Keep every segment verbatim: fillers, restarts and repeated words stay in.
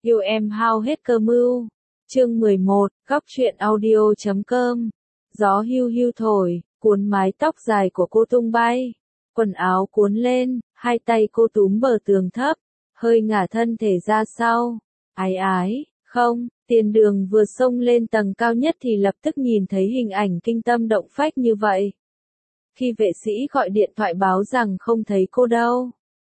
Yêu em hao hết cơ mưu. Chương mười một, góc truyện audio chấm com. Gió hiu hiu thổi, cuốn mái tóc dài của cô tung bay. Quần áo cuốn lên, hai tay cô túm bờ tường thấp, hơi ngả thân thể ra sau. Ái ái, không, Tiền Đường vừa xông lên tầng cao nhất thì lập tức nhìn thấy hình ảnh kinh tâm động phách như vậy. Khi vệ sĩ gọi điện thoại báo rằng không thấy cô đâu,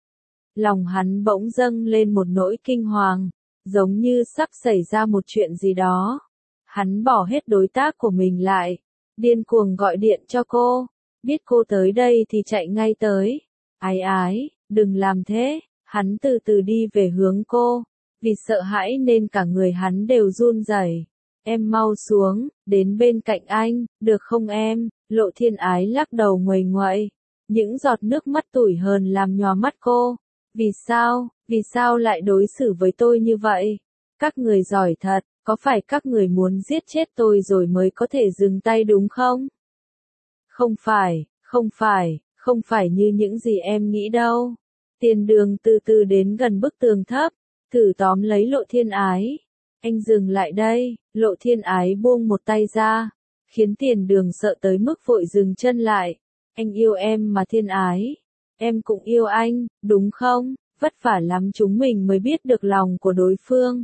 lòng hắn bỗng dâng lên một nỗi kinh hoàng, giống như sắp xảy ra một chuyện gì đó. Hắn bỏ hết đối tác của mình lại, điên cuồng gọi điện cho cô, biết cô tới đây thì chạy ngay tới. Ái ái, đừng làm thế, hắn từ từ đi về hướng cô, vì sợ hãi nên cả người hắn đều run rẩy. Em mau xuống, đến bên cạnh anh, được không em? Lộ Thiên Ái lắc đầu nguầy nguậy, những giọt nước mắt tủi hờn làm nhòa mắt cô. Vì sao, vì sao lại đối xử với tôi như vậy? Các người giỏi thật, có phải các người muốn giết chết tôi rồi mới có thể dừng tay đúng không? Không phải, không phải, không phải như những gì em nghĩ đâu. Tiền Đường từ từ đến gần bức tường thấp, thử tóm lấy Lộ Thiên Ái. Anh dừng lại đây. Lộ Thiên Ái buông một tay ra, khiến Tiền Đường sợ tới mức vội dừng chân lại. Anh yêu em mà Thiên Ái. Em cũng yêu anh, đúng không? Vất vả lắm chúng mình mới biết được lòng của đối phương.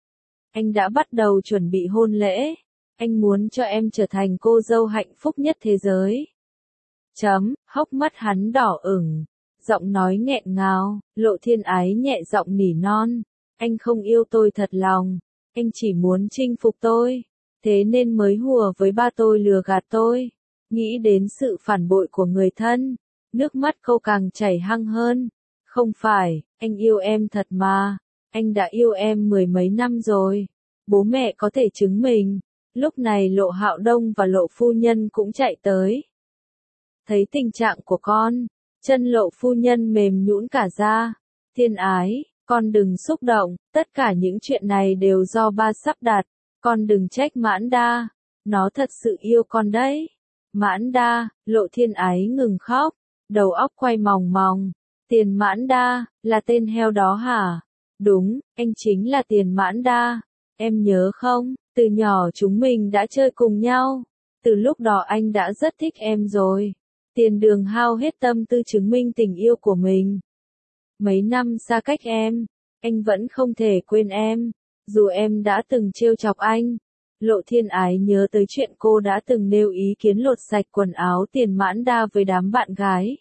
Anh đã bắt đầu chuẩn bị hôn lễ. Anh muốn cho em trở thành cô dâu hạnh phúc nhất thế giới. Chấm, hốc mắt hắn đỏ ửng, giọng nói nghẹn ngào. Lộ Thiên Ái nhẹ giọng nỉ non. Anh không yêu tôi thật lòng, anh chỉ muốn chinh phục tôi, thế nên mới hùa với ba tôi lừa gạt tôi. Nghĩ đến sự phản bội của người thân, nước mắt cô càng chảy hăng hơn. Không phải, anh yêu em thật mà, anh đã yêu em mười mấy năm rồi, bố mẹ có thể chứng minh. Lúc này Lộ Hạo Đông và Lộ phu nhân cũng chạy tới. Thấy tình trạng của con, chân Lộ phu nhân mềm nhũn cả ra. Thiên Ái, con đừng xúc động, tất cả những chuyện này đều do ba sắp đặt, con đừng trách Mãn Đa, nó thật sự yêu con đấy. Mãn Đa, Lộ Thiên Ái ngừng khóc, đầu óc quay mòng mòng. Tiền Mãn Đa, là tên heo đó hả? Đúng, anh chính là Tiền Mãn Đa. Em nhớ không, từ nhỏ chúng mình đã chơi cùng nhau. Từ lúc đó anh đã rất thích em rồi. Tiền Đường hao hết tâm tư chứng minh tình yêu của mình. Mấy năm xa cách em, anh vẫn không thể quên em, dù em đã từng trêu chọc anh. Lộ Thiên Ái nhớ tới chuyện cô đã từng nêu ý kiến lột sạch quần áo Tiền Mãn Đa với đám bạn gái.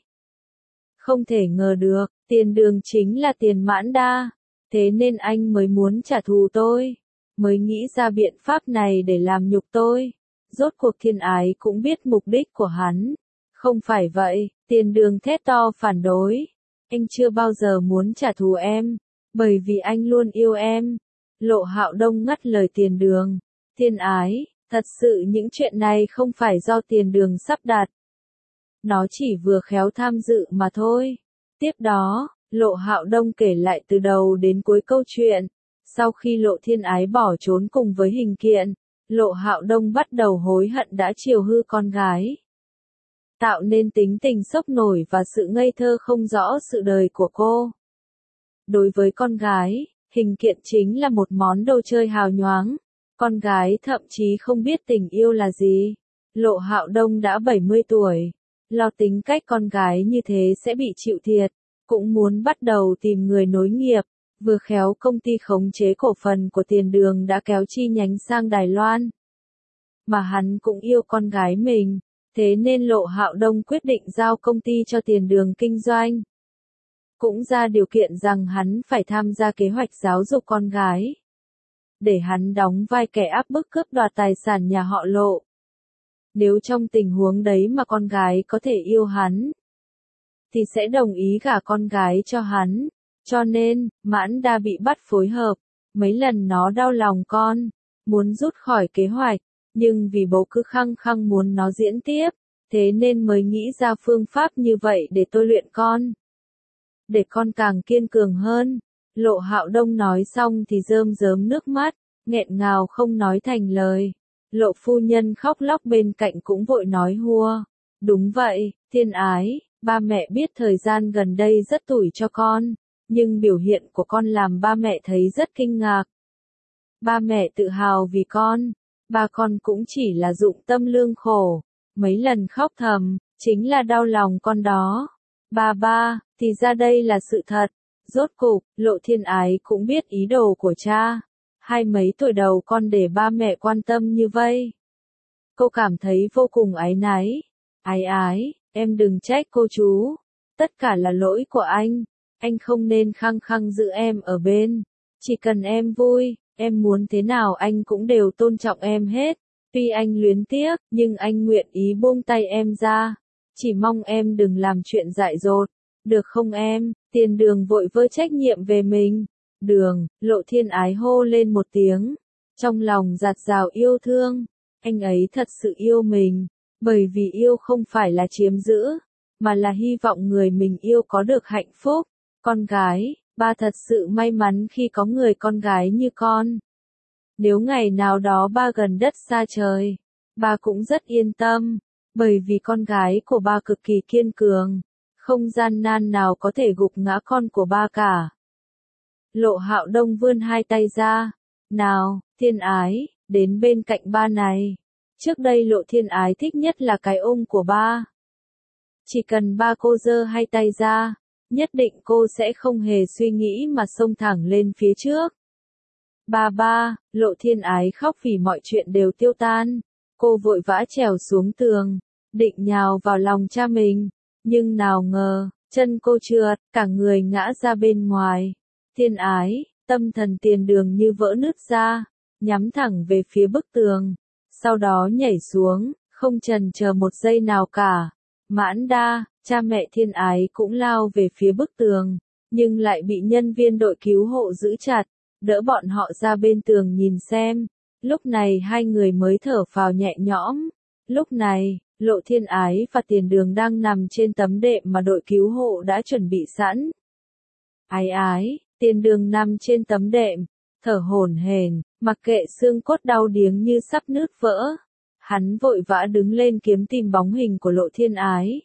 Không thể ngờ được, Tiền Đường chính là Tiền Mãn Đa, thế nên anh mới muốn trả thù tôi, mới nghĩ ra biện pháp này để làm nhục tôi. Rốt cuộc Thiên Ái cũng biết mục đích của hắn. Không phải vậy, Tiền Đường thét to phản đối. Anh chưa bao giờ muốn trả thù em, bởi vì anh luôn yêu em. Lộ Hạo Đông ngắt lời Tiền Đường. Thiên Ái, thật sự những chuyện này không phải do Tiền Đường sắp đặt. Nó chỉ vừa khéo tham dự mà thôi. Tiếp đó, Lộ Hạo Đông kể lại từ đầu đến cuối câu chuyện. Sau khi Lộ Thiên Ái bỏ trốn cùng với Hình Kiện, Lộ Hạo Đông bắt đầu hối hận đã chiều hư con gái, tạo nên tính tình sốc nổi và sự ngây thơ không rõ sự đời của cô. Đối với con gái, Hình Kiện chính là một món đồ chơi hào nhoáng. Con gái thậm chí không biết tình yêu là gì. Lộ Hạo Đông đã bảy mươi tuổi, lo tính cách con gái như thế sẽ bị chịu thiệt, cũng muốn bắt đầu tìm người nối nghiệp. Vừa khéo công ty khống chế cổ phần của Tiền Đường đã kéo chi nhánh sang Đài Loan. Mà hắn cũng yêu con gái mình. Thế nên Lộ Hạo Đông quyết định giao công ty cho Tiền Đường kinh doanh. Cũng ra điều kiện rằng hắn phải tham gia kế hoạch giáo dục con gái, để hắn đóng vai kẻ áp bức cướp đoạt tài sản nhà họ Lộ. Nếu trong tình huống đấy mà con gái có thể yêu hắn, thì sẽ đồng ý gả con gái cho hắn. Cho nên, Mãn Đa bị bắt phối hợp. Mấy lần nó đau lòng con, muốn rút khỏi kế hoạch. Nhưng vì bố cứ khăng khăng muốn nó diễn tiếp, thế nên mới nghĩ ra phương pháp như vậy để tôi luyện con. Để con càng kiên cường hơn. Lộ Hạo Đông nói xong thì rơm rớm nước mắt, nghẹn ngào không nói thành lời. Lộ phu nhân khóc lóc bên cạnh cũng vội nói hùa. Đúng vậy, Thiên Ái, ba mẹ biết thời gian gần đây rất tủi cho con, nhưng biểu hiện của con làm ba mẹ thấy rất kinh ngạc. Ba mẹ tự hào vì con, ba con cũng chỉ là dụng tâm lương khổ, mấy lần khóc thầm, chính là đau lòng con đó. Ba ba, thì ra đây là sự thật. Rốt cục, Lộ Thiên Ái cũng biết ý đồ của cha. Hai mấy tuổi đầu con để ba mẹ quan tâm như vậy. Cô cảm thấy vô cùng áy náy. Ái ái, em đừng trách cô chú. Tất cả là lỗi của anh. Anh không nên khăng khăng giữ em ở bên. Chỉ cần em vui, em muốn thế nào anh cũng đều tôn trọng em hết. Tuy anh luyến tiếc, nhưng anh nguyện ý buông tay em ra. Chỉ mong em đừng làm chuyện dại dột. Được không em? Tiền Đường vội vơi trách nhiệm về mình. Đường, Lộ Thiên Ái hô lên một tiếng. Trong lòng dạt dào yêu thương. Anh ấy thật sự yêu mình. Bởi vì yêu không phải là chiếm giữ, mà là hy vọng người mình yêu có được hạnh phúc. Con gái, ba thật sự may mắn khi có người con gái như con. Nếu ngày nào đó ba gần đất xa trời, ba cũng rất yên tâm. Bởi vì con gái của ba cực kỳ kiên cường. Không gian nan nào có thể gục ngã con của ba cả. Lộ Hạo Đông vươn hai tay ra. Nào, Thiên Ái, đến bên cạnh ba này. Trước đây Lộ Thiên Ái thích nhất là cái ôm của ba. Chỉ cần ba cô giơ hai tay ra, nhất định cô sẽ không hề suy nghĩ mà xông thẳng lên phía trước. Ba ba, Lộ Thiên Ái khóc vì mọi chuyện đều tiêu tan. Cô vội vã trèo xuống tường, định nhào vào lòng cha mình. Nhưng nào ngờ, chân cô trượt, cả người ngã ra bên ngoài. Thiên Ái, tâm thần Tiền Đường như vỡ nứt ra, nhắm thẳng về phía bức tường. Sau đó nhảy xuống, không chần chờ một giây nào cả. Mãn Đa, cha mẹ Thiên Ái cũng lao về phía bức tường, nhưng lại bị nhân viên đội cứu hộ giữ chặt, đỡ bọn họ ra bên tường nhìn xem. Lúc này hai người mới thở phào nhẹ nhõm. Lúc này, Lộ Thiên Ái và Tiền Đường đang nằm trên tấm đệm mà đội cứu hộ đã chuẩn bị sẵn. Ái ái, Tiền Đường nằm trên tấm đệm, thở hổn hển, mặc kệ xương cốt đau điếng như sắp nứt vỡ. Hắn vội vã đứng lên kiếm tìm bóng hình của Lộ Thiên Ái.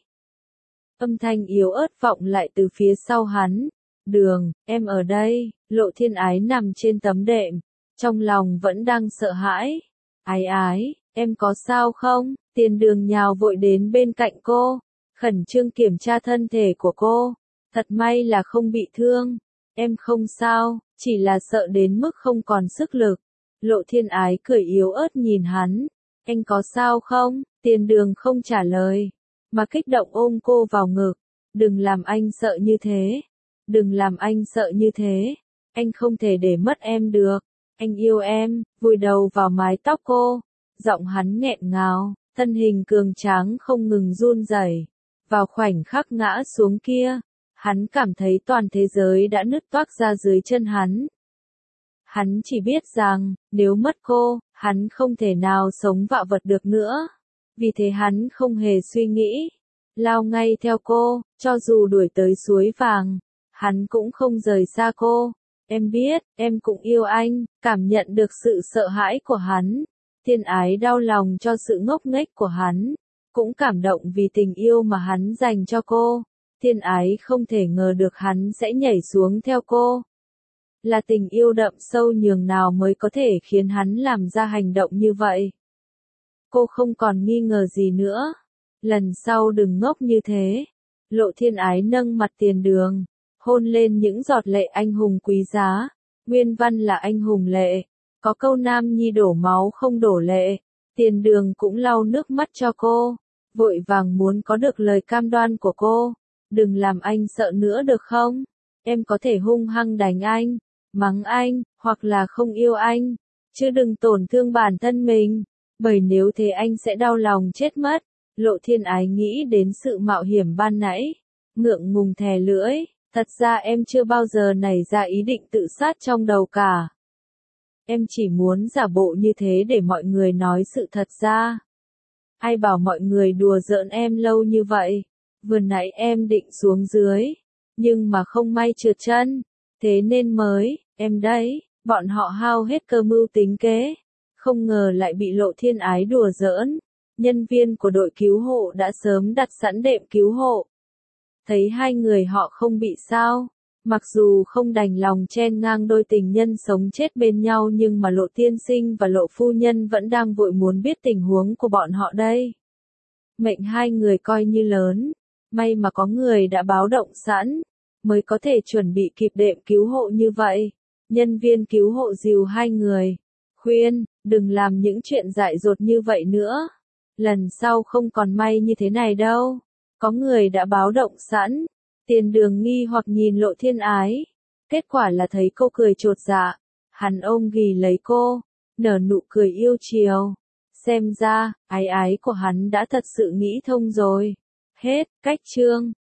Âm thanh yếu ớt vọng lại từ phía sau hắn. Đường, em ở đây. Lộ Thiên Ái nằm trên tấm đệm, trong lòng vẫn đang sợ hãi. Ái ái, em có sao không? Tiền Đường nhào vội đến bên cạnh cô, khẩn trương kiểm tra thân thể của cô. Thật may là không bị thương. Em không sao, chỉ là sợ đến mức không còn sức lực. Lộ Thiên Ái cười yếu ớt nhìn hắn. Anh có sao không? Tiền Đường không trả lời, mà kích động ôm cô vào ngực. Đừng làm anh sợ như thế. Đừng làm anh sợ như thế. Anh không thể để mất em được. Anh yêu em, vùi đầu vào mái tóc cô. Giọng hắn nghẹn ngào, thân hình cường tráng không ngừng run rẩy. Vào khoảnh khắc ngã xuống kia, hắn cảm thấy toàn thế giới đã nứt toác ra dưới chân hắn. Hắn chỉ biết rằng, nếu mất cô, hắn không thể nào sống vạ vật được nữa. Vì thế hắn không hề suy nghĩ, lao ngay theo cô, cho dù đuổi tới suối vàng, hắn cũng không rời xa cô. Em biết, em cũng yêu anh, cảm nhận được sự sợ hãi của hắn. Thiên Ái đau lòng cho sự ngốc nghếch của hắn, cũng cảm động vì tình yêu mà hắn dành cho cô. Thiên Ái không thể ngờ được hắn sẽ nhảy xuống theo cô. Là tình yêu đậm sâu nhường nào mới có thể khiến hắn làm ra hành động như vậy. Cô không còn nghi ngờ gì nữa. Lần sau đừng ngốc như thế. Lộ Thiên Ái nâng mặt Tiền Đường, hôn lên những giọt lệ anh hùng quý giá. Nguyên văn là anh hùng lệ. Có câu nam nhi đổ máu không đổ lệ. Tiền Đường cũng lau nước mắt cho cô, vội vàng muốn có được lời cam đoan của cô. Đừng làm anh sợ nữa được không? Em có thể hung hăng đánh anh, mắng anh, hoặc là không yêu anh, chứ đừng tổn thương bản thân mình, bởi nếu thế anh sẽ đau lòng chết mất. Lộ Thiên Ái nghĩ đến sự mạo hiểm ban nãy, ngượng ngùng thè lưỡi, thật ra em chưa bao giờ nảy ra ý định tự sát trong đầu cả. Em chỉ muốn giả bộ như thế để mọi người nói sự thật ra. Ai bảo mọi người đùa giỡn em lâu như vậy. Vừa nãy em định xuống dưới, nhưng mà không may trượt chân, thế nên mới, em đấy, bọn họ hao hết cơ mưu tính kế, không ngờ lại bị Lộ Thiên Ái đùa giỡn. Nhân viên của đội cứu hộ đã sớm đặt sẵn đệm cứu hộ. Thấy hai người họ không bị sao, Mặc dù không đành lòng chen ngang đôi tình nhân sống chết bên nhau nhưng mà Lộ tiên sinh và Lộ phu nhân vẫn đang vội muốn biết tình huống của bọn họ đây. Mệnh hai người coi như lớn, may mà có người đã báo động sẵn, mới có thể chuẩn bị kịp đệm cứu hộ như vậy. Nhân viên cứu hộ dìu hai người, khuyên, đừng làm những chuyện dại dột như vậy nữa. Lần sau không còn may như thế này đâu. Có người đã báo động sẵn. Tiền Đường nghi hoặc nhìn Lộ Thiên Ái. Kết quả là thấy cô cười chột dạ. Hắn ôm ghì lấy cô, nở nụ cười yêu chiều. Xem ra, ái ái của hắn đã thật sự nghĩ thông rồi. Hết, cách chương.